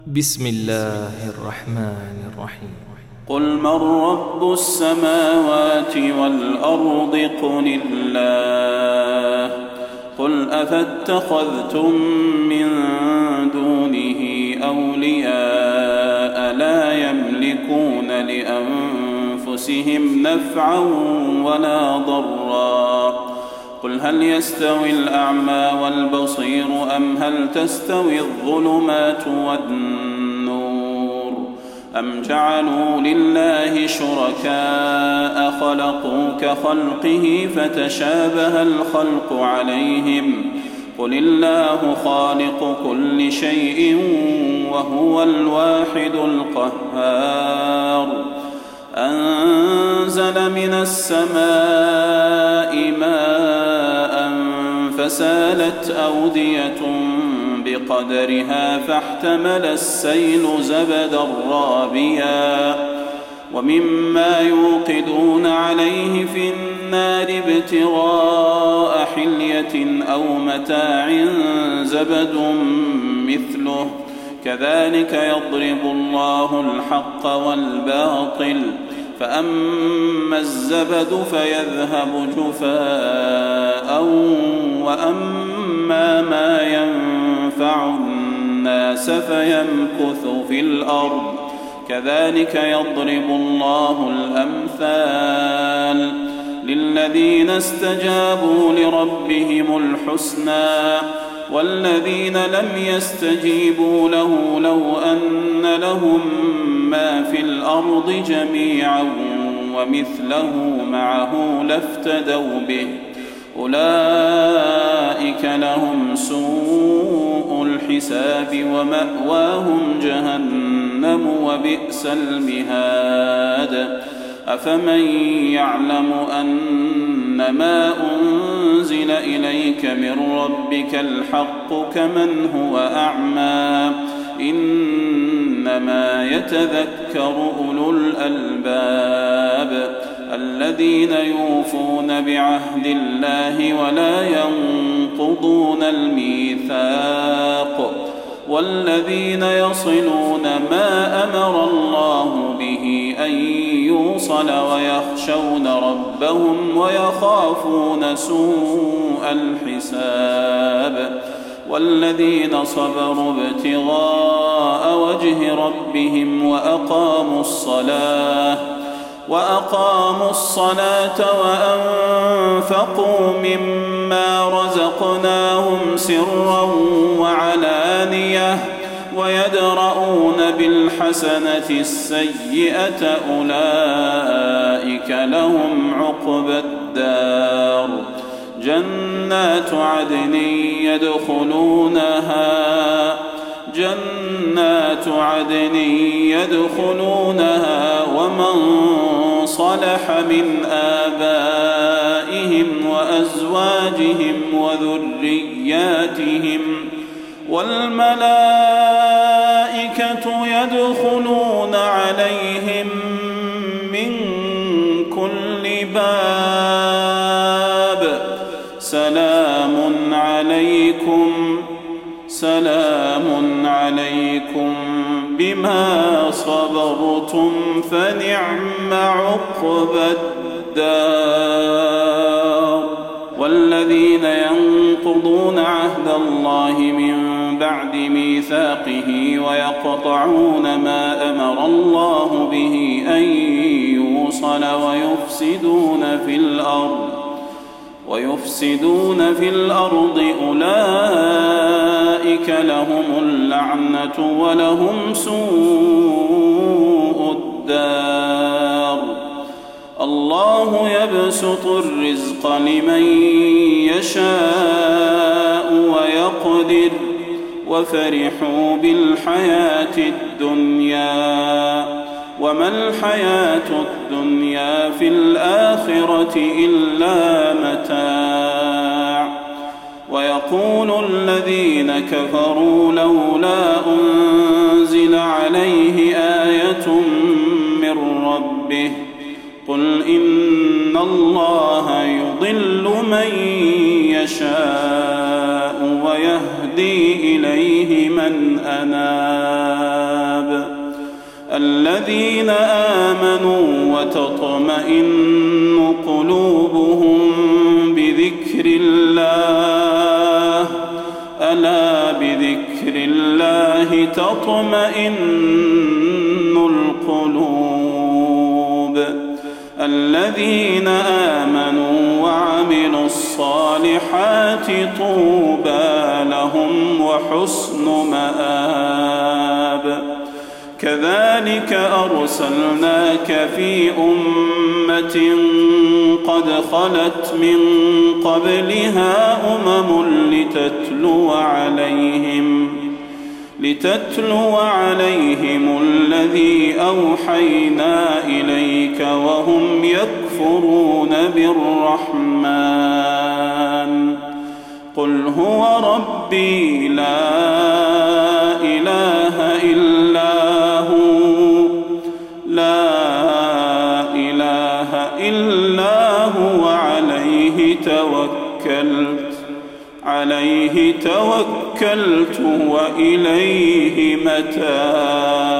بسم الله الرحمن الرحيم. قل من رب السماوات والأرض قل الله. قل أفاتخذتم من دونه أولياء لا يملكون لأنفسهم نفعا ولا ضرا. قل هل يستوي الأعمى والبصير أم هل تستوي الظلمات والنور أم جعلوا لله شركاء خلقوا كخلقه فتشابه الخلق عليهم قل الله خالق كل شيء وهو الواحد القهار. أنزل من السماء ماء فسالت أودية بقدرها فاحتمل السيل زبدا رابيا ومما يوقدون عليه في النار ابتغاء حلية أو متاع زبد مثله كذلك يضرب الله الحق والباطل فأما الزبد فيذهب جفاء وأما ما ينفع الناس فيمكث في الأرض كذلك يضرب الله الأمثال للذين استجابوا لربهم الحسنى والذين لم يستجيبوا له لو أن لهم ما في الأرض جميعا ومثله معه لافتدوا به أولئك لهم سوء الحساب ومأواهم جهنم وبئس المهاد. أفمن يعلم أنما أنزل إليك من ربك الحق كمن هو أعمى إنما يتذكر أولو الألباب الذين يوفون بعهد الله ولا ينقضون الميثاق والذين يصلون ما أمر الله به أن يوصل ويخشون ربهم ويخافون سوء الحساب والذين صبروا ابتغاء وجه ربهم وأقاموا الصلاة وأنفقوا مما رزقناهم سرا وعلانية ويدرؤون بالحسنة السيئة أولئك لهم عقبى الدار. جنات عدن يدخلونها ومن صلح من آبائهم وأزواجهم وذرياتهم والملائكة يدخلون عليهم من كل باب سلام عليكم بما صبرتم فنعم عقبى الدار. والذين ينقضون عهد الله من بعد ميثاقه ويقطعون ما أمر الله به أن يوصل ويفسدون في الأرض أولئك لهم اللعنة ولهم سوء الدار. الله يبسط الرزق لمن يشاء ويقدر وفرحوا بالحياة الدنيا وما الحياة الدنيا في الآخرة إلا متاع. ويقول الذين كفروا لولا أنزل عليه آية من ربه قل إن الله يضل من يشاء ويهدي إليه من أناب الذين آمنوا وتطمئن قلوبهم بذكر الله ألا بذكر الله تطمئن القلوب الذين آمنوا وعملوا الصالحات طوبى لهم وحسن مآب كذلك أرسلناك في أمة قد خلت من قبلها لتتلو عليهم الذي أوحينا إليك وهم يكفرون بالرحمن قل هو ربي لا إله إلا هو عليه توكلت وإليه متاب